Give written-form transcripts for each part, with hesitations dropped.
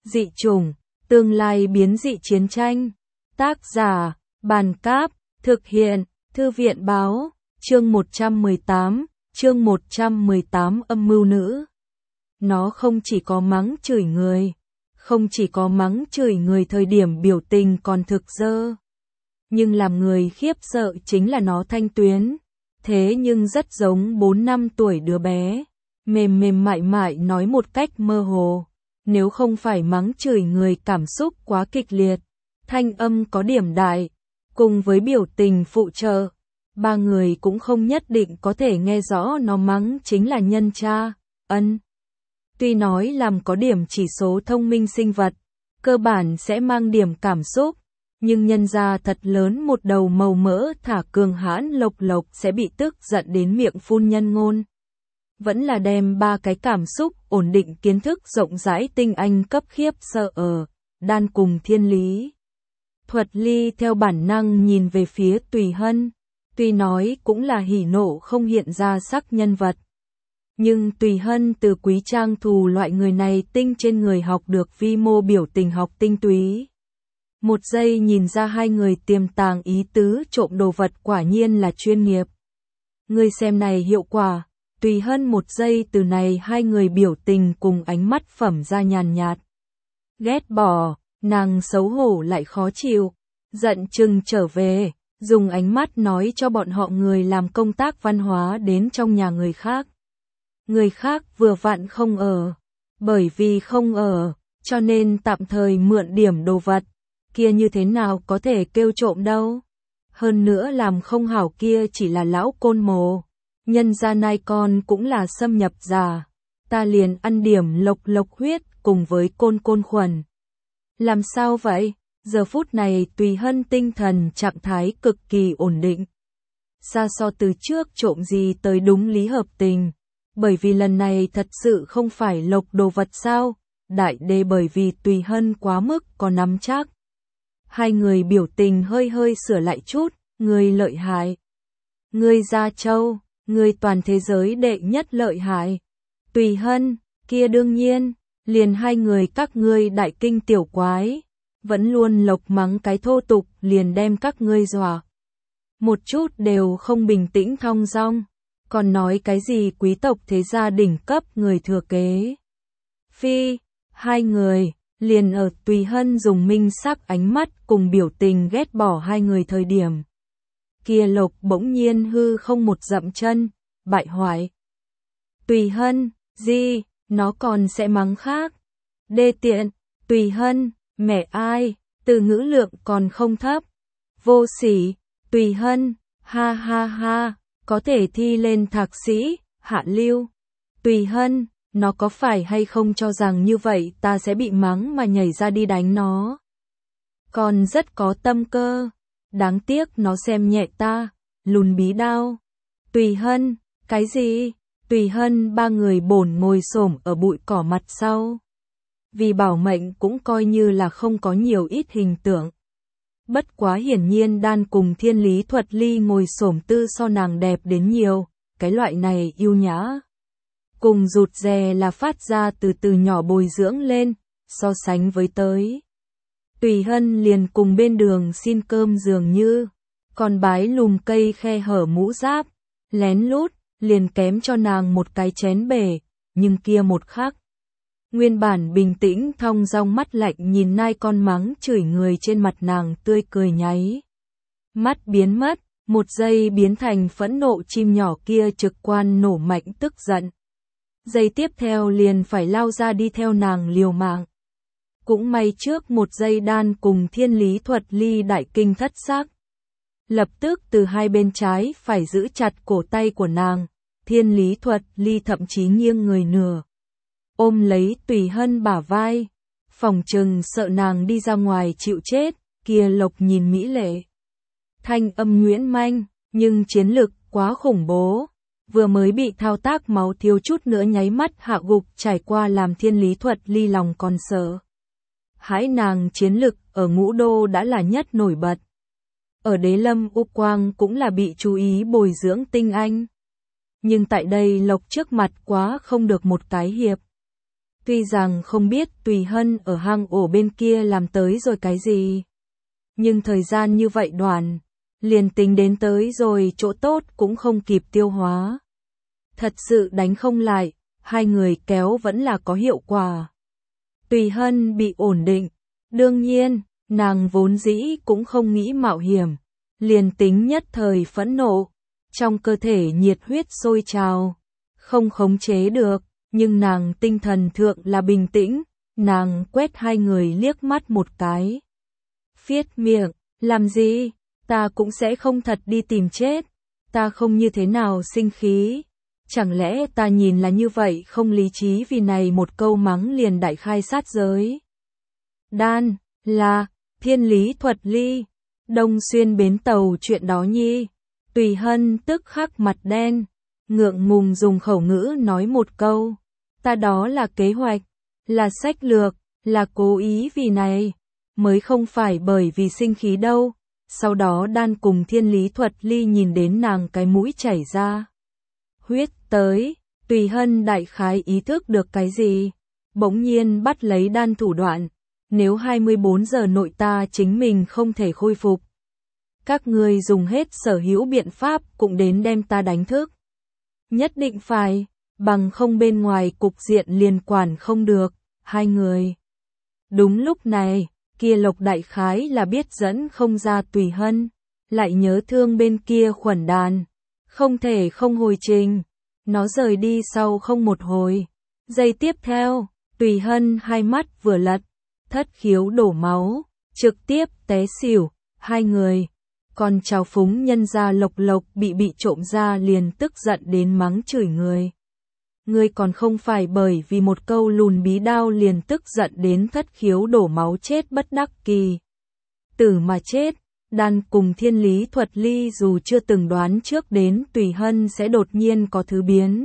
Dị chủng, tương lai biến dị chiến tranh. Tác giả, Bàn Cáp, thực hiện, Thư viện Báo, chương 118, âm mưu nữ. Nó không chỉ có mắng chửi người, thời điểm biểu tình còn thực dơ. Nhưng làm người khiếp sợ chính là nó thanh tuyến, thế nhưng rất giống 4-5 tuổi đứa bé, mềm mại nói một cách mơ hồ. Nếu không phải mắng chửi người cảm xúc quá kịch liệt, thanh âm có điểm đại, cùng với biểu tình phụ trợ, ba người cũng không nhất định có thể nghe rõ nó mắng chính là nhân cha, ân. Tuy nói làm có điểm chỉ số thông minh sinh vật, cơ bản sẽ mang điểm cảm xúc, nhưng nhân ra thật lớn một đầu màu mỡ thả cường hãn lộc sẽ bị tức giận đến miệng phun nhân ngôn. Vẫn là đem ba cái cảm xúc ổn định kiến thức rộng rãi tinh anh cấp khiếp sợ ở, đan cùng thiên lý. Thuật Ly theo bản năng nhìn về phía Tùy Hân, tuy nói cũng là hỉ nộ không hiện ra sắc nhân vật. Nhưng Tùy Hân từ Quý Trang Thù loại người này tinh trên người học được vi mô biểu tình học tinh túy. Một giây nhìn ra hai người tiềm tàng ý tứ trộm đồ vật quả nhiên là chuyên nghiệp. Người xem này hiệu quả, Tùy Hân một giây từ này hai người biểu tình cùng ánh mắt phẩm ra nhàn nhạt. Ghét bỏ, nàng xấu hổ lại khó chịu, giận chừng trở về, dùng ánh mắt nói cho bọn họ người làm công tác văn hóa đến trong nhà người khác. Người khác vừa vặn không ở, bởi vì không ở, cho nên tạm thời mượn điểm đồ vật, kia như thế nào có thể kêu trộm đâu. Hơn nữa làm không hảo kia chỉ là lão côn mồ, nhân gia nai con cũng là xâm nhập giả, ta liền ăn điểm lộc huyết cùng với côn khuẩn. Làm sao vậy? Giờ phút này Tùy Hân tinh thần trạng thái cực kỳ ổn định. Xa so từ trước trộm gì tới đúng lý hợp tình. Bởi vì lần này thật sự không phải lộc đồ vật sao, đại đê bởi vì Tùy Hân quá mức có nắm chắc. Hai người biểu tình hơi sửa lại chút, người lợi hại. Người Gia Châu, người toàn thế giới đệ nhất lợi hại. Tùy Hân, kia đương nhiên, liền hai người các ngươi đại kinh tiểu quái, vẫn luôn lộc mắng cái thô tục liền đem các ngươi dọa. Một chút đều không bình tĩnh thong dong. Còn nói cái gì quý tộc thế gia đỉnh cấp người thừa kế. Phi, hai người, liền ở Tùy Hân dùng minh sắc ánh mắt cùng biểu tình ghét bỏ hai người thời điểm. Kia lộc bỗng nhiên hư không một dậm chân, bại hoại. Tùy Hân, gì, nó còn sẽ mắng khác. Đê tiện, Tùy Hân, mẹ ai, từ ngữ lượng còn không thấp. Vô sỉ, Tùy Hân, ha. Có thể thi lên thạc sĩ, hạ lưu. Tùy Hân, nó có phải hay không cho rằng như vậy ta sẽ bị mắng mà nhảy ra đi đánh nó. Còn rất có tâm cơ. Đáng tiếc nó xem nhẹ ta, lùn bí đao. Tùy Hân, cái gì? Tùy Hân ba người bổn ngồi xổm ở bụi cỏ mặt sau. Vì bảo mệnh cũng coi như là không có nhiều ít hình tượng. Bất quá hiển nhiên đan cùng thiên lý Thuật Ly ngồi xổm tư so nàng đẹp đến nhiều, cái loại này yêu nhã. Cùng rụt rè là phát ra từ nhỏ bồi dưỡng lên, so sánh với tới. Tùy Hân liền cùng bên đường xin cơm dường như, còn bái lùm cây khe hở mũ giáp, lén lút, liền kém cho nàng một cái chén bể, nhưng kia một khắc. Nguyên bản bình tĩnh thong dong mắt lạnh nhìn nai con mắng chửi người trên mặt nàng tươi cười nháy. Mắt biến mất, một giây biến thành phẫn nộ chim nhỏ kia trực quan nổ mạnh tức giận. Giây tiếp theo liền phải lao ra đi theo nàng liều mạng. Cũng may trước một giây đan cùng thiên lý Thuật Ly đại kinh thất sắc. Lập tức từ hai bên trái phải giữ chặt cổ tay của nàng, thiên lý Thuật Ly thậm chí nghiêng người nửa. Ôm lấy Tùy Hân bả vai, phòng trừng sợ nàng đi ra ngoài chịu chết, kia lộc nhìn mỹ lệ. Thanh âm nguyễn manh, nhưng chiến lực quá khủng bố, vừa mới bị thao tác máu thiếu chút nữa nháy mắt hạ gục trải qua làm thiên lý Thuật Ly lòng còn sợ. Hãi nàng chiến lực ở ngũ đô đã là nhất nổi bật. Ở Đế Lâm U Quang cũng là bị chú ý bồi dưỡng tinh anh. Nhưng tại đây lộc trước mặt quá không được một cái hiệp. Tuy rằng không biết Tùy Hân ở hang ổ bên kia làm tới rồi cái gì, nhưng thời gian như vậy đoạn, liền tính đến tới rồi chỗ tốt cũng không kịp tiêu hóa. Thật sự đánh không lại, hai người kéo vẫn là có hiệu quả. Tùy Hân bị ổn định, đương nhiên, nàng vốn dĩ cũng không nghĩ mạo hiểm, liền tính nhất thời phẫn nộ, trong cơ thể nhiệt huyết sôi trào, không khống chế được, nhưng nàng tinh thần thượng là bình tĩnh, nàng quét hai người liếc mắt một cái. Phiết miệng, làm gì, ta cũng sẽ không thật đi tìm chết, ta không như thế nào sinh khí. Chẳng lẽ ta nhìn là như vậy không lý trí vì này một câu mắng liền đại khai sát giới. Đan, là, thiên lý thuật ly, Đông Xuyên bến tàu chuyện đó nhi. Tùy Hân tức khắc mặt đen, ngượng ngùng dùng khẩu ngữ nói một câu. Ta đó là kế hoạch, là sách lược, là cố ý vì này, mới không phải bởi vì sinh khí đâu. Sau đó Đan cùng thiên lý thuật ly nhìn đến nàng cái mũi chảy ra huyết tới, Tùy Hân đại khái ý thức được cái gì, bỗng nhiên bắt lấy Đan thủ đoạn, nếu 24 giờ nội ta chính mình không thể khôi phục, các ngươi dùng hết sở hữu biện pháp cũng đến đem ta đánh thức. Nhất định phải, bằng không bên ngoài cục diện liền quản không được, hai người. Đúng lúc này, kia Lộc đại khái là biết dẫn không ra Tùy Hân, lại nhớ thương bên kia Khuẩn Đàn. Không thể không hồi trình, nó rời đi sau không một hồi. Giây tiếp theo, Tùy Hân hai mắt vừa lật, thất khiếu đổ máu, trực tiếp té xỉu, hai người. Còn trào phúng nhân gia Lộc bị trộm ra liền tức giận đến mắng chửi người. Ngươi còn không phải bởi vì một câu lùn bí đao liền tức giận đến thất khiếu đổ máu chết bất đắc kỳ tử mà chết. Đan cùng thiên lý thuật ly dù chưa từng đoán trước đến Tùy Hân sẽ đột nhiên có thứ biến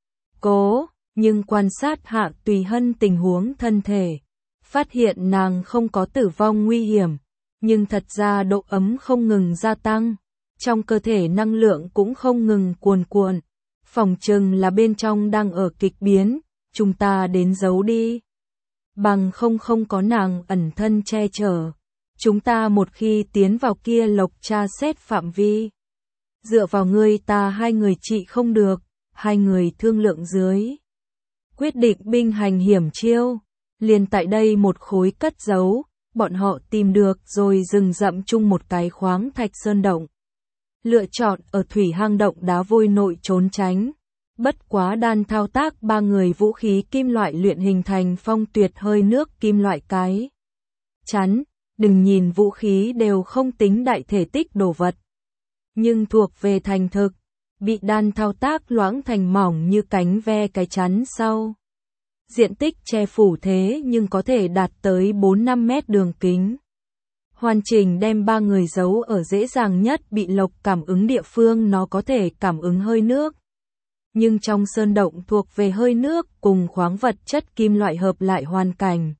cố, nhưng quan sát hạ Tùy Hân tình huống thân thể, phát hiện nàng không có tử vong nguy hiểm, nhưng thật ra độ ấm không ngừng gia tăng, trong cơ thể năng lượng cũng không ngừng cuồn cuộn, phỏng chừng là bên trong đang ở kịch biến, chúng ta đến giấu đi. Bằng không có nàng ẩn thân che chở. Chúng ta một khi tiến vào kia Lộc tra xét phạm vi. Dựa vào ngươi ta hai người trị không được, hai người thương lượng dưới. Quyết định binh hành hiểm chiêu, liền tại đây một khối cất giấu, bọn họ tìm được rồi rừng rậm chung một cái khoáng thạch sơn động. Lựa chọn ở thủy hang động đá vôi nội trốn tránh. Bất quá Đan thao tác ba người vũ khí kim loại luyện hình thành phong tuyệt hơi nước kim loại cái chắn. Đừng nhìn vũ khí đều không tính đại thể tích đồ vật, nhưng thuộc về thành thực, bị Đan thao tác loãng thành mỏng như cánh ve cái chắn sau. Diện tích che phủ thế nhưng có thể đạt tới 4-5 mét đường kính. Hoàn chỉnh đem ba người giấu ở dễ dàng nhất bị Lộc cảm ứng địa phương, nó có thể cảm ứng hơi nước. Nhưng trong sơn động thuộc về hơi nước cùng khoáng vật chất kim loại hợp lại hoàn cảnh.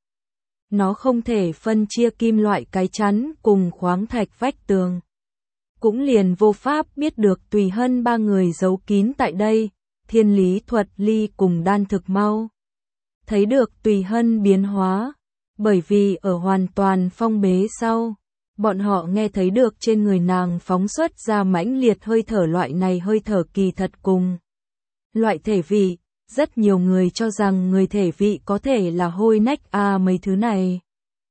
Nó không thể phân chia kim loại cái chắn cùng khoáng thạch vách tường. Cũng liền vô pháp biết được Tùy Hân ba người giấu kín tại đây, thiên lý thuật ly cùng Đan thực mau. Thấy được Tùy Hân biến hóa, bởi vì ở hoàn toàn phong bế sau, bọn họ nghe thấy được trên người nàng phóng xuất ra mãnh liệt hơi thở, loại này hơi thở kỳ thật cùng loại thể vị. Rất nhiều người cho rằng người thể vị có thể là hôi nách mấy thứ này.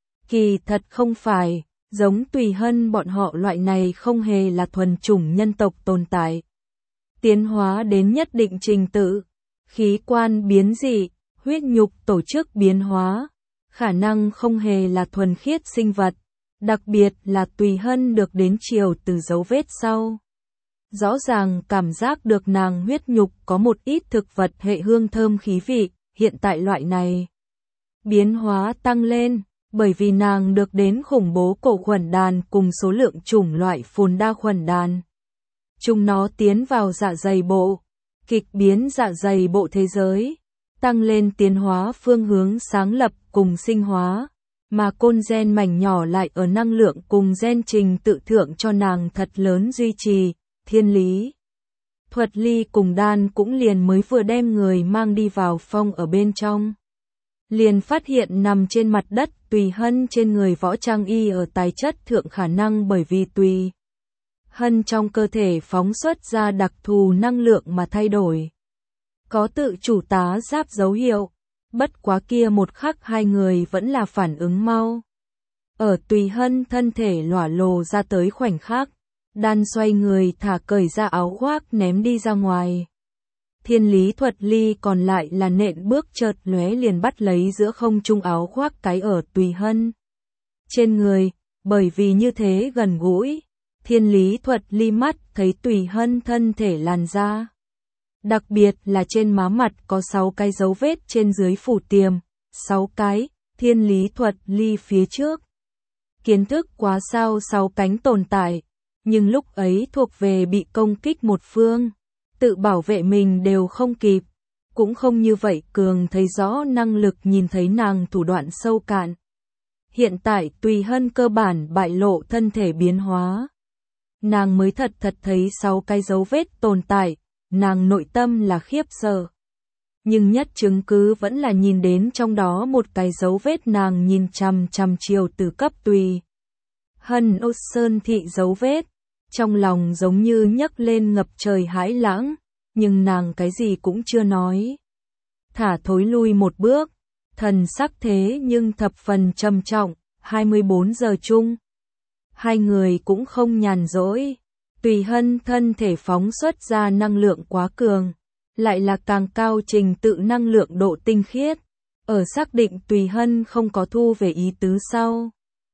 Kỳ thật không phải, giống Tùy Hân bọn họ loại này không hề là thuần chủng nhân tộc tồn tại. Tiến hóa đến nhất định trình tự, khí quan biến dị, huyết nhục tổ chức biến hóa, khả năng không hề là thuần khiết sinh vật, đặc biệt là Tùy Hân được đến chiều từ dấu vết sau. Rõ ràng cảm giác được nàng huyết nhục có một ít thực vật hệ hương thơm khí vị, hiện tại loại này biến hóa tăng lên, bởi vì nàng được đến khủng bố cổ khuẩn đàn cùng số lượng chủng loại phồn đa khuẩn đàn. Chúng nó tiến vào dạ dày bộ, kịch biến dạ dày bộ thế giới, tăng lên tiến hóa phương hướng sáng lập cùng sinh hóa, mà côn gen mảnh nhỏ lại ở năng lượng cùng gen trình tự thượng cho nàng thật lớn duy trì. Thiên lý thuật ly cùng Đan cũng liền mới vừa đem người mang đi vào phong ở bên trong. liền phát hiện nằm trên mặt đất Tùy Hân trên người Võ Trang Y ở tài chất thượng khả năng bởi vì Tùy Hân trong cơ thể phóng xuất ra đặc thù năng lượng mà thay đổi. Có tự chủ tá giáp dấu hiệu, bất quá kia một khắc hai người vẫn là phản ứng mau. Ở Tùy Hân thân thể lỏa lồ ra tới khoảnh khắc, Đan xoay người thả cởi ra áo khoác ném đi ra ngoài. Thiên Lý Thuật Ly còn lại là nện bước chợt lóe liền bắt lấy giữa không trung áo khoác cái ở Tùy Hân trên người, bởi vì như thế gần gũi, Thiên Lý Thuật Ly mắt thấy Tùy Hân thân thể làn da. Đặc biệt là trên má mặt có 6 cái dấu vết trên dưới phủ tiềm, 6 cái, Thiên Lý Thuật Ly phía trước. Kiến thức quá sao 6 cánh tồn tại, nhưng lúc ấy thuộc về bị công kích một phương, tự bảo vệ mình đều không kịp, cũng không như vậy cường thấy rõ năng lực nhìn thấy nàng thủ đoạn sâu cạn. Hiện tại Tùy Hân cơ bản bại lộ thân thể biến hóa. Nàng mới thật thấy 6 cái dấu vết tồn tại, nàng nội tâm là khiếp sợ. Nhưng nhất chứng cứ vẫn là nhìn đến trong đó một cái dấu vết nàng nhìn chằm chiều từ cấp Tùy Hân Âu Sơn thị dấu vết. Trong lòng giống như nhấc lên ngập trời hãi lãng, nhưng nàng cái gì cũng chưa nói. Thả thối lui một bước, thần sắc thế nhưng thập phần trầm trọng, 24 giờ chung. Hai người cũng không nhàn rỗi, Tùy Hân thân thể phóng xuất ra năng lượng quá cường, lại là càng cao trình tự năng lượng độ tinh khiết, ở xác định Tùy Hân không có thu về ý tứ sau.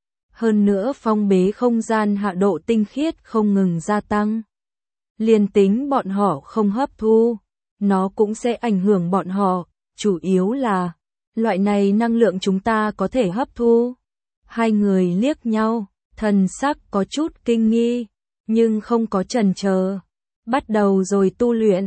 Hơn nữa phong bế không gian hạ độ tinh khiết không ngừng gia tăng. Liên tính bọn họ không hấp thu, nó cũng sẽ ảnh hưởng bọn họ, chủ yếu là, loại này năng lượng chúng ta có thể hấp thu. Hai người liếc nhau, thần sắc có chút kinh nghi, nhưng không có chần chờ. Bắt đầu rồi tu luyện,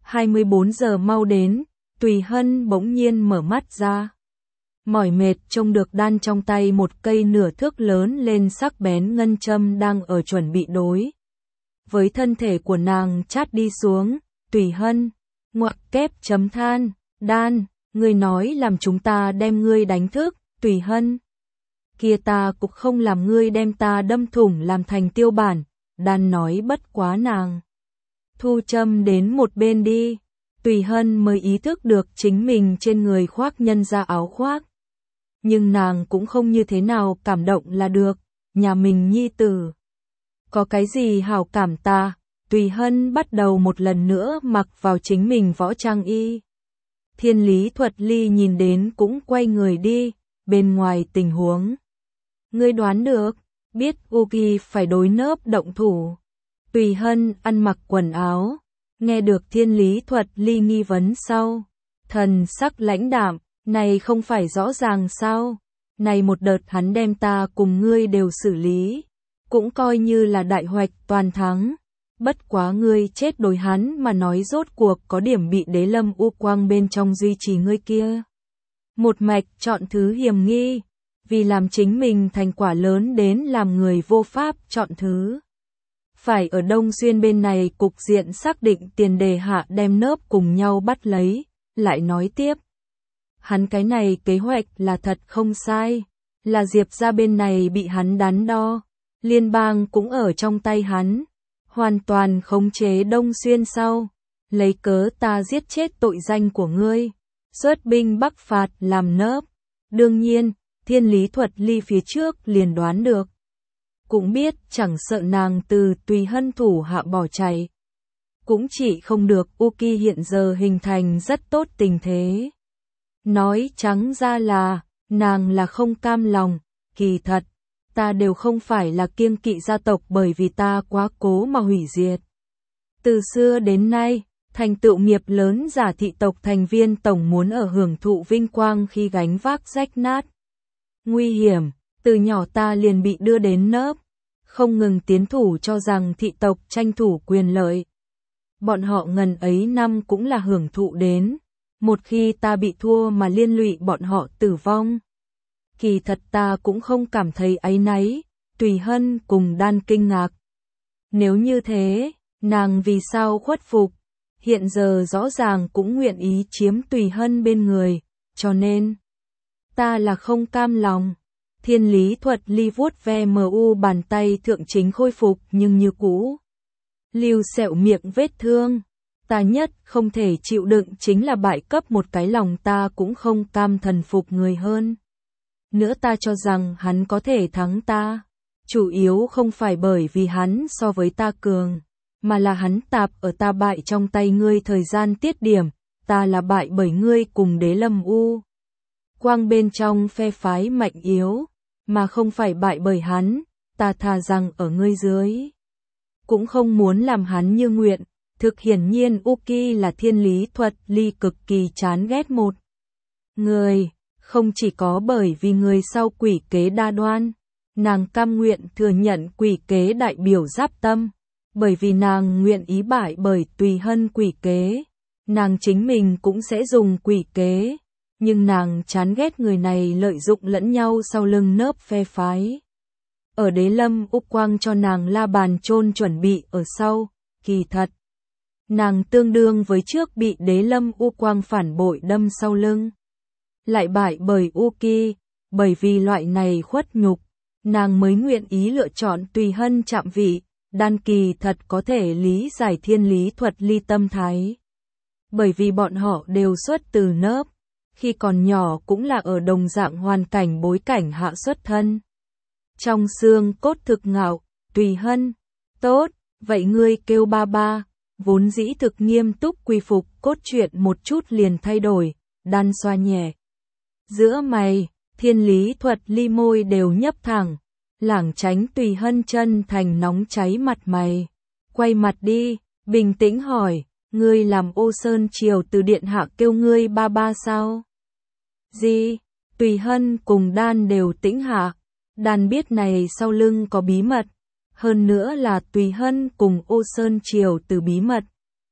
24 giờ mau đến, Tùy Hân bỗng nhiên mở mắt ra. Mỏi mệt trông được đan trong tay một cây nửa thước lớn lên sắc bén ngân châm đang ở chuẩn bị đối với thân thể của nàng chát đi xuống. Tùy Hân ngoặc kép chấm than, Đan, ngươi nói làm chúng ta đem ngươi đánh thức. Tùy Hân, kia ta cũng không làm ngươi đem ta đâm thủng làm thành tiêu bản. Đan nói bất quá nàng thu châm đến một bên đi. Tùy Hân mới ý thức được chính mình trên người khoác nhân ra áo khoác. Nhưng nàng cũng không như thế nào cảm động là được, nhà mình nhi tử. Có cái gì hảo cảm ta? Tùy Hân bắt đầu một lần nữa mặc vào chính mình võ trang y. Thiên Lý Thuật Ly nhìn đến cũng quay người đi, bên ngoài tình huống. Ngươi đoán được, biết Uki phải đối nớp động thủ. Tùy Hân ăn mặc quần áo, nghe được Thiên Lý Thuật Ly nghi vấn sau. Thần sắc lãnh đạm. Này không phải rõ ràng sao? Này một đợt hắn đem ta cùng ngươi đều xử lý, cũng coi như là đại hoạch toàn thắng. Bất quá ngươi chết đối hắn mà nói rốt cuộc có điểm bị Đế Lâm U Quang bên trong duy trì ngươi kia. Một mạch chọn thứ hiểm nghi, vì làm chính mình thành quả lớn đến làm người vô pháp chọn thứ. Phải ở Đông Xuyên bên này cục diện xác định tiền đề hạ đem nớp cùng nhau bắt lấy, lại nói tiếp. Hắn cái này kế hoạch là thật không sai, là Diệp ra bên này bị hắn đắn đo, liên bang cũng ở trong tay hắn, hoàn toàn khống chế Đông Xuyên sau, lấy cớ ta giết chết tội danh của ngươi, xuất binh bắc phạt làm nớp. Đương nhiên, Thiên Lý Thuật Ly phía trước liền đoán được, cũng biết chẳng sợ nàng từ Tùy Hân thủ hạ bỏ chạy, cũng chỉ không được Uki hiện giờ hình thành rất tốt tình thế. Nói trắng ra là, nàng là không cam lòng, kỳ thật, ta đều không phải là kiêng kỵ gia tộc bởi vì ta quá cố mà hủy diệt. Từ xưa đến nay, thành tựu nghiệp lớn giả thị tộc thành viên tổng muốn ở hưởng thụ vinh quang khi gánh vác rách nát. Nguy hiểm, từ nhỏ ta liền bị đưa đến nớp, không ngừng tiến thủ cho rằng thị tộc tranh thủ quyền lợi. Bọn họ ngần ấy năm cũng là hưởng thụ đến. Một khi ta bị thua mà liên lụy bọn họ tử vong. Kỳ thật ta cũng không cảm thấy áy náy, Tùy Hân cùng Đan kinh ngạc. Nếu như thế, nàng vì sao khuất phục, hiện giờ rõ ràng cũng nguyện ý chiếm Tùy Hân bên người, cho nên Ta là không cam lòng. Thiên Lý Thuật Ly vuốt ve bàn tay thượng chính khôi phục nhưng như cũ. Lưu sẹo miệng vết thương. Ta nhất không thể chịu đựng chính là bại cấp một cái lòng ta cũng không cam thần phục người hơn. Nữa ta cho rằng hắn có thể thắng ta. Chủ yếu không phải bởi vì hắn so với ta cường, mà là hắn tạp ở ta bại trong tay ngươi thời gian tiết điểm, ta là bại bởi ngươi cùng Đế Lâm U Quang bên trong phe phái mạnh yếu, mà không phải bại bởi hắn, ta thà rằng ở ngươi dưới. Cũng không muốn làm hắn như nguyện, thực hiển nhiên Uki là Thiên Lý Thuật Ly cực kỳ chán ghét một người, không chỉ có bởi vì người sau quỷ kế đa đoan, nàng cam nguyện thừa nhận quỷ kế đại biểu Giáp Tâm, bởi vì nàng nguyện ý bại bởi Tùy Hân quỷ kế, nàng chính mình cũng sẽ dùng quỷ kế, nhưng nàng chán ghét người này lợi dụng lẫn nhau sau lưng nớp phe phái. Ở Đế Lâm U Quang cho nàng la bàn chôn chuẩn bị ở sau, kỳ thật. Nàng tương đương với trước bị Đế Lâm U Quang phản bội đâm sau lưng. Lại bại bởi Uki, bởi vì loại này khuất nhục, nàng mới nguyện ý lựa chọn Tùy Hân chạm vị, đan kỳ thật có thể lý giải Thiên Lý Thuật Ly tâm thái. Bởi vì bọn họ đều xuất từ nớp, khi còn nhỏ cũng là ở đồng dạng hoàn cảnh bối cảnh hạ xuất thân. Trong xương cốt thực ngạo, Tùy Hân, tốt, vậy ngươi kêu ba ba, vốn dĩ thực nghiêm túc quy phục cốt truyện một chút liền thay đổi, đan xoa nhẹ. Giữa mày, Thiên Lý Thuật Ly môi đều nhấp thẳng, lảng tránh Tùy Hân chân thành nóng cháy mặt mày. Quay mặt đi, bình tĩnh hỏi, ngươi làm Ô Sơn Triều từ điện hạ kêu ngươi ba ba sao? Gì? Tùy Hân cùng Đan đều tĩnh hạ. Đan biết này sau lưng có bí mật, hơn nữa là Tùy Hân cùng Ô Sơn Triều từ bí mật.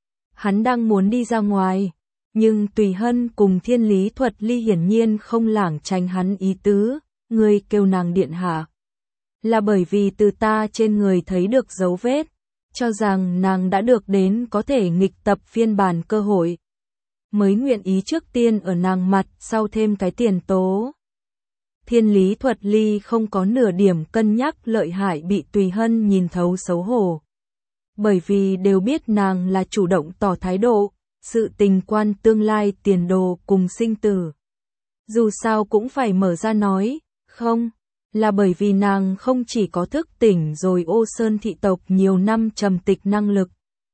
Hắn đang muốn đi ra ngoài, nhưng Tùy Hân cùng Thiên Lý Thuật Ly hiển nhiên không lảng tránh hắn ý tứ, ngươi kêu nàng điện hạ. Là bởi vì từ ta trên người thấy được dấu vết, cho rằng nàng đã được đến có thể nghịch tập phiên bản cơ hội. Mới nguyện ý trước tiên ở nàng mặt sau thêm cái tiền tố. Thiên Lý Thuật Ly không có nửa điểm cân nhắc lợi hại bị Tùy Hân nhìn thấu xấu hổ. Bởi vì đều biết nàng là chủ động tỏ thái độ, sự tình quan tương lai tiền đồ cùng sinh tử. Dù sao cũng phải mở ra nói, không, là bởi vì nàng không chỉ có thức tỉnh rồi Ô Sơn thị tộc nhiều năm trầm tịch năng lực.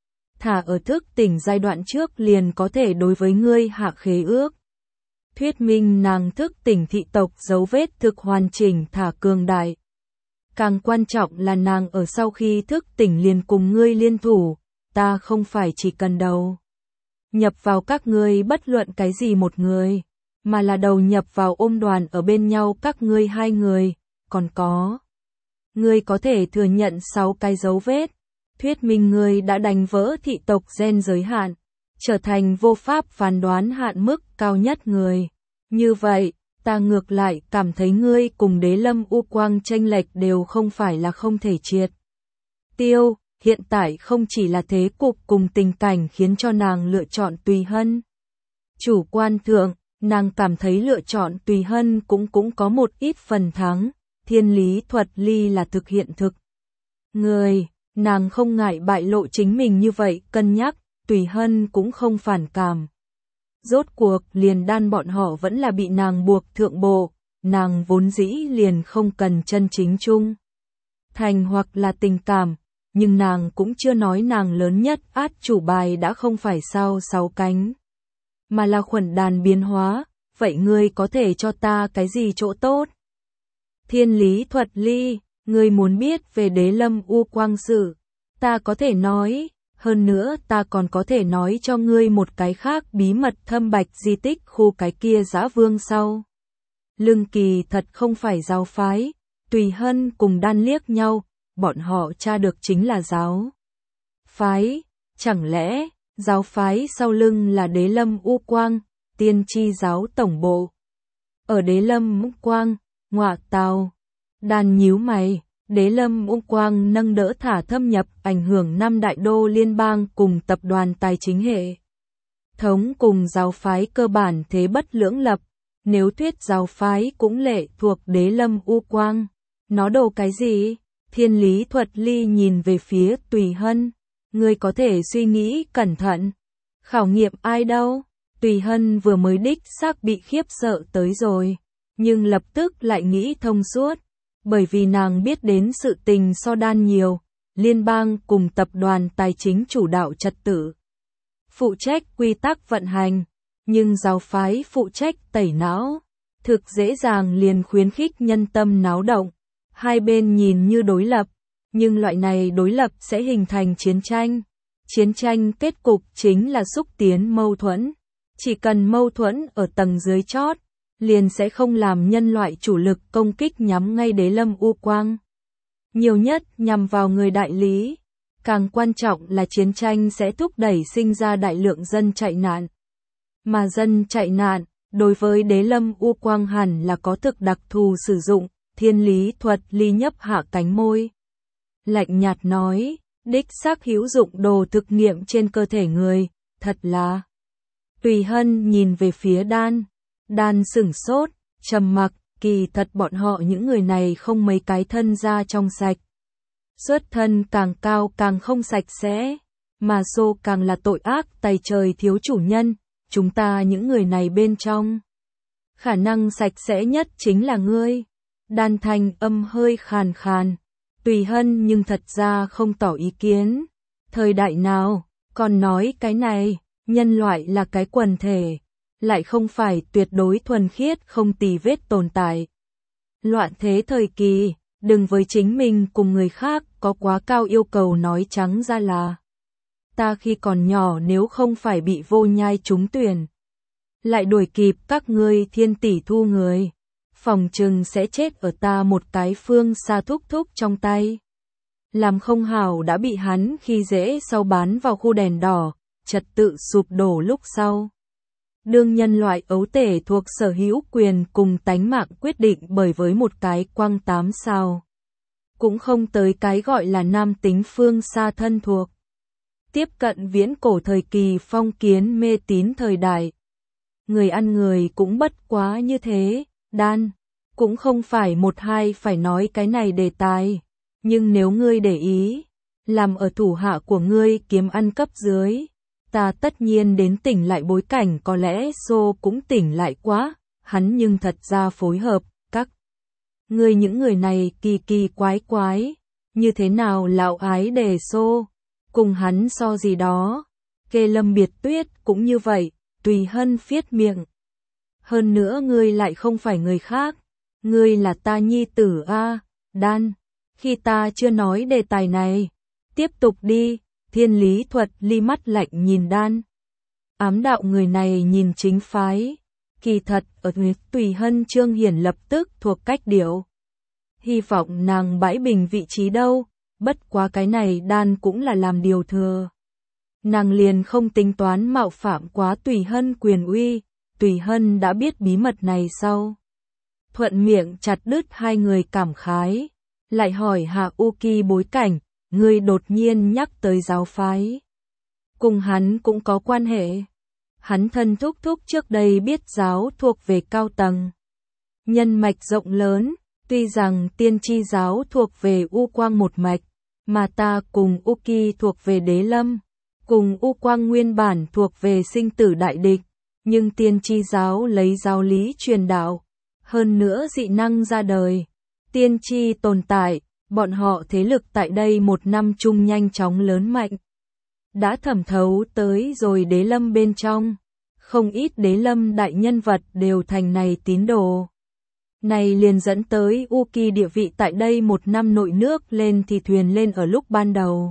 Thả ở thức tỉnh giai đoạn trước liền có thể đối với ngươi hạ khế ước. Thuyết minh nàng thức tỉnh thị tộc dấu vết thực hoàn chỉnh thả cường đại. Càng quan trọng là nàng ở sau khi thức tỉnh liền cùng ngươi liên thủ, ta không phải chỉ cần đầu nhập vào các ngươi bất luận cái gì một người, mà là đầu nhập vào ôm đoàn ở bên nhau các ngươi hai người, còn có. Ngươi có thể thừa nhận 6 cái dấu vết, thuyết minh ngươi đã đánh vỡ thị tộc gen giới hạn, trở thành vô pháp phán đoán hạn mức cao nhất người. Như vậy, ta ngược lại cảm thấy ngươi cùng Đế Lâm U Quang chênh lệch đều không phải là không thể triệt tiêu, hiện tại không chỉ là thế cục cùng tình cảnh khiến cho nàng lựa chọn Tùy Hân. Chủ quan thượng, nàng cảm thấy lựa chọn Tùy Hân cũng có một ít phần thắng, Thiên Lý Thuật Ly là thực hiện thực. Người, nàng không ngại bại lộ chính mình như vậy cân nhắc, Tùy Hân cũng không phản cảm. Rốt cuộc liền Đan bọn họ vẫn là bị nàng buộc thượng bộ, nàng vốn dĩ liền không cần chân chính chung thành hoặc là tình cảm, nhưng nàng cũng chưa nói nàng lớn nhất át chủ bài đã không phải sao 6 cánh, mà là khuẩn đàn biến hóa, vậy ngươi có thể cho ta cái gì chỗ tốt? Thiên Lý Thuật Ly, ngươi muốn biết về Đế Lâm U Quang sự, ta có thể nói. Hơn nữa ta còn có thể nói cho ngươi một cái khác bí mật thâm bạch di tích khu cái kia Dã Vương sau. Lương kỳ thật không phải giáo phái, Tùy Hân cùng Đan liếc nhau, bọn họ tra được chính là giáo phái, chẳng lẽ giáo phái sau lưng là Đế Lâm U Quang, tiên tri giáo tổng bộ. Ở Đế Lâm U Quang, ngọa tào, Đan nhíu mày. Đế Lâm U Quang nâng đỡ thả thâm nhập ảnh hưởng 5 đại đô liên bang cùng tập đoàn tài chính hệ thống cùng giáo phái cơ bản thế bất lưỡng lập, nếu thuyết giáo phái cũng lệ thuộc Đế Lâm U Quang. Nó đồ cái gì? Thiên Lý Thuật Ly nhìn về phía Tùy Hân. Ngươi có thể suy nghĩ cẩn thận. Khảo nghiệm ai đâu? Tùy Hân vừa mới đích xác bị khiếp sợ tới rồi, nhưng lập tức lại nghĩ thông suốt, bởi vì nàng biết đến sự tình so đan nhiều, liên bang cùng tập đoàn tài chính chủ đạo trật tự, phụ trách quy tắc vận hành, nhưng giáo phái phụ trách tẩy não, thực dễ dàng liền khuyến khích nhân tâm náo động. Hai bên nhìn như đối lập, nhưng loại này đối lập sẽ hình thành chiến tranh. Chiến tranh kết cục chính là xúc tiến mâu thuẫn. Chỉ cần mâu thuẫn ở tầng dưới chót, liền sẽ không làm nhân loại chủ lực công kích nhắm ngay Đế Lâm U Quang. Nhiều nhất nhằm vào người đại lý. Càng quan trọng là chiến tranh sẽ thúc đẩy sinh ra đại lượng dân chạy nạn. Mà dân chạy nạn, đối với Đế Lâm U Quang hẳn là có thực đặc thù sử dụng. Thiên Lý Thuật Ly nhấp hạ cánh môi, lạnh nhạt nói, đích xác hữu dụng đồ thực nghiệm trên cơ thể người, thật là. Tùy Hân nhìn về phía Đan, Đan sửng sốt, trầm mặc, kỳ thật bọn họ những người này không mấy cái thân da trong sạch. Xuất thân càng cao càng không sạch sẽ, mà xô càng là tội ác tày trời thiếu chủ nhân, chúng ta những người này bên trong. Khả năng sạch sẽ nhất chính là ngươi. Đan thanh âm hơi khàn khàn. Tùy Hân nhưng thật ra không tỏ ý kiến. Thời đại nào, còn nói cái này, nhân loại là cái quần thể, lại không phải tuyệt đối thuần khiết không tì vết tồn tại. Loạn thế thời kỳ, đừng với chính mình cùng người khác có quá cao yêu cầu nói trắng ra là. Ta khi còn nhỏ nếu không phải bị vô nhai trúng tuyển, lại đuổi kịp các ngươi thiên tỷ thu người. Phòng trừng sẽ chết ở ta một cái phương xa thúc thúc trong tay. Làm không hảo đã bị hắn khi dễ sau bán vào khu đèn đỏ, trật tự sụp đổ lúc sau. Đương nhân loại ấu tể thuộc sở hữu quyền cùng tánh mạng quyết định bởi với một cái quang 8 sao. Cũng không tới cái gọi là nam tính phương xa thân thuộc. Tiếp cận viễn cổ thời kỳ phong kiến mê tín thời đại. Người ăn người cũng bất quá như thế. Đan, cũng không phải một hai phải nói cái này đề tài, nhưng nếu ngươi để ý, làm ở thủ hạ của ngươi kiếm ăn cấp dưới, ta tất nhiên đến tỉnh lại bối cảnh có lẽ Xô cũng tỉnh lại quá, hắn nhưng thật ra phối hợp, các ngươi những người này kỳ kỳ quái quái, như thế nào lão ái đề Xô, cùng hắn so gì đó, Kê Lâm Biệt Tuyết cũng như vậy, Tùy Hân phiết miệng. Hơn nữa ngươi lại không phải người khác, ngươi là ta nhi tử a, Đan, khi ta chưa nói đề tài này, tiếp tục đi, Thiên Lý Thuật Ly mắt lạnh nhìn Đan. Ám đạo người này nhìn chính phái, kỳ thật ở Tùy Hân Trương Hiển lập tức thuộc cách điệu. Hy vọng nàng bãi bình vị trí đâu, bất quá cái này Đan cũng là làm điều thừa. Nàng liền không tính toán mạo phạm quá Tùy Hân quyền uy. Tùy Hân đã biết bí mật này sau. Thuận miệng chặt đứt hai người cảm khái. Lại hỏi Hạ Uki bối cảnh, người đột nhiên nhắc tới giáo phái. Cùng hắn cũng có quan hệ. Hắn thân thúc thúc trước đây biết giáo thuộc về cao tầng. Nhân mạch rộng lớn, tuy rằng tiên tri giáo thuộc về U Quang một mạch, mà ta cùng Uki thuộc về Đế Lâm, cùng U Quang nguyên bản thuộc về sinh tử đại địch. Nhưng tiên tri giáo lấy giáo lý truyền đạo, hơn nữa dị năng ra đời. Tiên tri tồn tại, bọn họ thế lực tại đây một năm chung nhanh chóng lớn mạnh. Đã thẩm thấu tới rồi Đế Lâm bên trong, không ít Đế Lâm đại nhân vật đều thành này tín đồ. Này liền dẫn tới Uki địa vị tại đây một năm nội nước lên thì thuyền lên ở lúc ban đầu.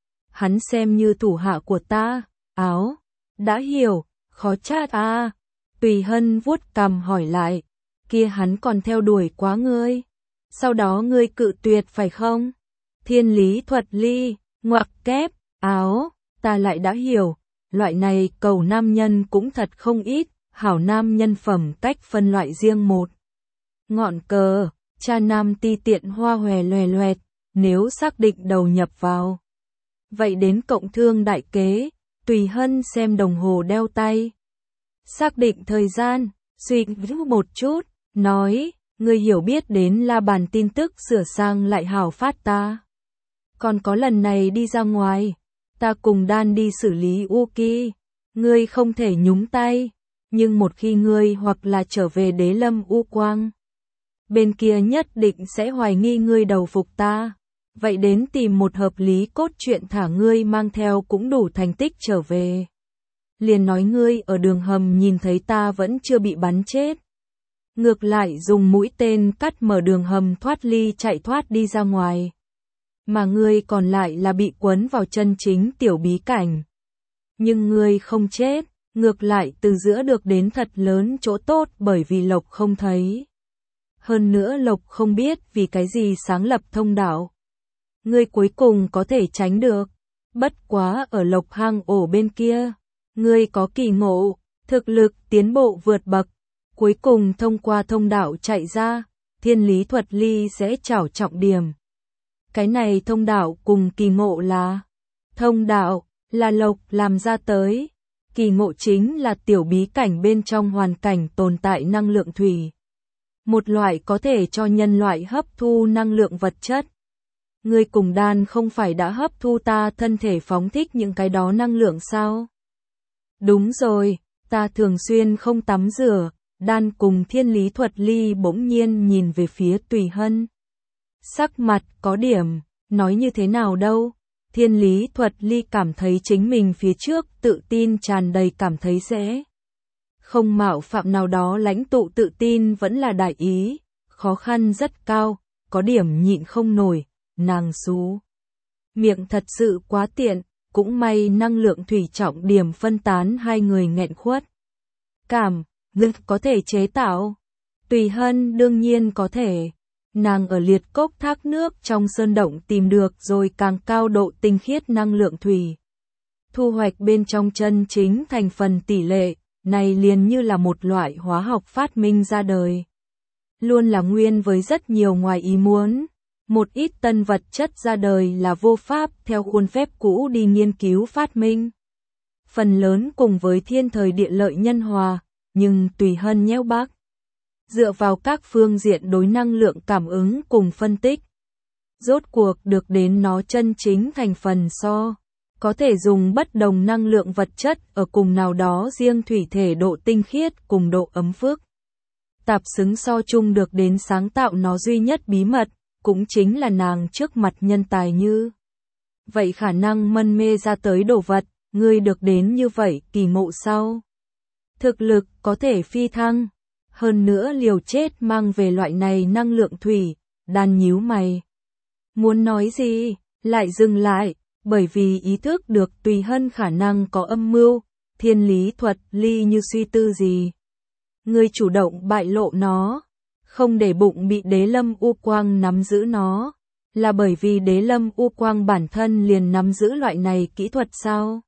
Hắn xem như thủ hạ của ta, áo, đã hiểu. Khó chát à, Tùy Hân vuốt cằm hỏi lại, kia hắn còn theo đuổi quá ngươi, sau đó ngươi cự tuyệt phải không? Thiên Lý Thuật Ly, ngoặc kép, áo, ta lại đã hiểu, loại này cầu nam nhân cũng thật không ít, hảo nam nhân phẩm cách phân loại riêng một. Ngọn cờ, cha nam ti tiện hoa hòe loè loẹt, nếu xác định đầu nhập vào. Vậy đến cộng thương đại kế. Tùy Hân xem đồng hồ đeo tay. Xác định thời gian, suy nghĩ một chút, nói, ngươi hiểu biết đến La Bàn tin tức sửa sang lại hào phát ta. Còn có lần này đi ra ngoài, ta cùng Đan đi xử lý Uki, ngươi không thể nhúng tay, nhưng một khi ngươi hoặc là trở về Đế Lâm U Quang, bên kia nhất định sẽ hoài nghi ngươi đầu phục ta. Vậy đến tìm một hợp lý cốt truyện thả ngươi mang theo cũng đủ thành tích trở về. Liền nói ngươi ở đường hầm nhìn thấy ta vẫn chưa bị bắn chết. Ngược lại dùng mũi tên cắt mở đường hầm thoát ly chạy thoát đi ra ngoài. Mà ngươi còn lại là bị quấn vào chân chính tiểu bí cảnh. Nhưng ngươi không chết, ngược lại từ giữa được đến thật lớn chỗ tốt bởi vì Lộc không thấy. Hơn nữa Lộc không biết vì cái gì sáng lập thông đạo. Ngươi cuối cùng có thể tránh được. Bất quá ở Lộc hang ổ bên kia, ngươi có kỳ ngộ, thực lực tiến bộ vượt bậc. Cuối cùng thông qua thông đạo chạy ra, Thiên Lý Thuật Ly sẽ trảo trọng điểm. Cái này thông đạo cùng kỳ ngộ là, thông đạo là Lộc làm ra tới, kỳ ngộ chính là tiểu bí cảnh bên trong hoàn cảnh tồn tại năng lượng thủy. Một loại có thể cho nhân loại hấp thu năng lượng vật chất. Ngươi cùng Đan không phải đã hấp thu ta thân thể phóng thích những cái đó năng lượng sao? Đúng rồi, ta thường xuyên không tắm rửa. Đan cùng Thiên Lý Thuật Ly bỗng nhiên nhìn về phía Tùy Hân. Sắc mặt có điểm, nói như thế nào đâu? Thiên Lý Thuật Ly cảm thấy chính mình phía trước tự tin tràn đầy cảm thấy dễ. Không mạo phạm nào đó lãnh tụ tự tin vẫn là đại ý, khó khăn rất cao, có điểm nhịn không nổi, nàng xú. Miệng thật sự quá tiện, cũng may năng lượng thủy trọng điểm phân tán hai người nghẹn khuất. Cảm, ngươi có thể chế tạo. Tùy Hân đương nhiên có thể. Nàng ở liệt cốc thác nước trong sơn động tìm được rồi càng cao độ tinh khiết năng lượng thủy. Thu hoạch bên trong chân chính thành phần tỷ lệ, này liền như là một loại hóa học phát minh ra đời. Luôn là nguyên với rất nhiều ngoài ý muốn. Một ít tân vật chất ra đời là vô pháp theo khuôn phép cũ đi nghiên cứu phát minh. Phần lớn cùng với thiên thời địa lợi nhân hòa, nhưng Tùy Hân nheo bác. Dựa vào các phương diện đối năng lượng cảm ứng cùng phân tích. Rốt cuộc được đến nó chân chính thành phần so. Có thể dùng bất đồng năng lượng vật chất ở cùng nào đó riêng thủy thể độ tinh khiết cùng độ ấm phức. Tạp xứng so chung được đến sáng tạo nó duy nhất bí mật, cũng chính là nàng trước mặt nhân tài như. Vậy khả năng mân mê ra tới đồ vật, ngươi được đến như vậy kỳ ngộ sau. Thực lực có thể phi thăng, hơn nữa liều chết mang về loại này năng lượng thủy, Đan nhíu mày. Muốn nói gì, lại dừng lại, bởi vì ý thức được Tùy Hân khả năng có âm mưu, Thiên Lý Thuật Ly như suy tư gì. Ngươi chủ động bại lộ nó, không để bụng bị Đế Lâm U Quang nắm giữ nó, là bởi vì Đế Lâm U Quang bản thân liền nắm giữ loại này kỹ thuật sao?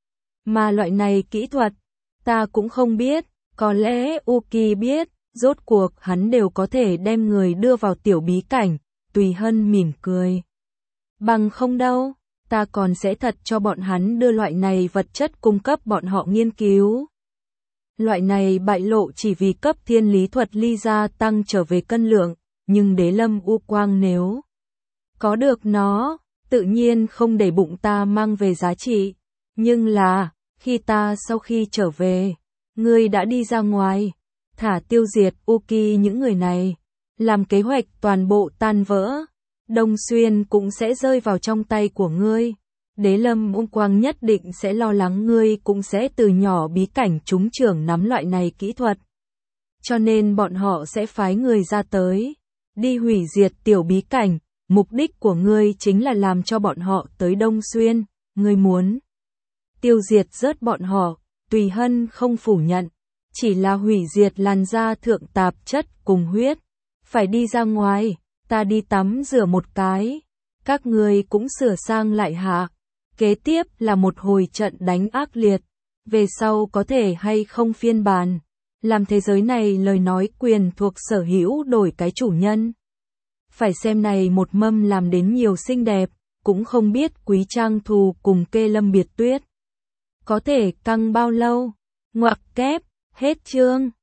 Mà loại này kỹ thuật, ta cũng không biết, có lẽ Uki biết, rốt cuộc hắn đều có thể đem người đưa vào tiểu bí cảnh, Tùy Hân mỉm cười. Bằng không đâu, ta còn sẽ thật cho bọn hắn đưa loại này vật chất cung cấp bọn họ nghiên cứu. Loại này bại lộ chỉ vì cấp Thiên Lý Thuật Ly gia tăng trở về cân lượng, nhưng Đế Lâm U Quang nếu có được nó, tự nhiên không để bụng ta mang về giá trị. Nhưng là, khi ta sau khi trở về, ngươi đã đi ra ngoài, thả tiêu diệt Uki những người này, làm kế hoạch toàn bộ tan vỡ, Đông Xuyên cũng sẽ rơi vào trong tay của ngươi. Đế Lâm U Quang nhất định sẽ lo lắng ngươi cũng sẽ từ nhỏ bí cảnh trúng trưởng nắm loại này kỹ thuật. Cho nên bọn họ sẽ phái người ra tới, đi hủy diệt tiểu bí cảnh, mục đích của ngươi chính là làm cho bọn họ tới Đông Xuyên, ngươi muốn tiêu diệt rớt bọn họ. Tùy Hân không phủ nhận, chỉ là hủy diệt làn da thượng tạp chất cùng huyết. Phải đi ra ngoài, ta đi tắm rửa một cái, các ngươi cũng sửa sang lại hạ. Kế tiếp là một hồi trận đánh ác liệt, về sau có thể hay không phiên bản, làm thế giới này lời nói quyền thuộc sở hữu đổi cái chủ nhân. Phải xem này một mâm làm đến nhiều xinh đẹp, cũng không biết Quý Trang Thù cùng Kê Lâm Biệt Tuyết có thể căng bao lâu. Ngoặc kép, hết chương.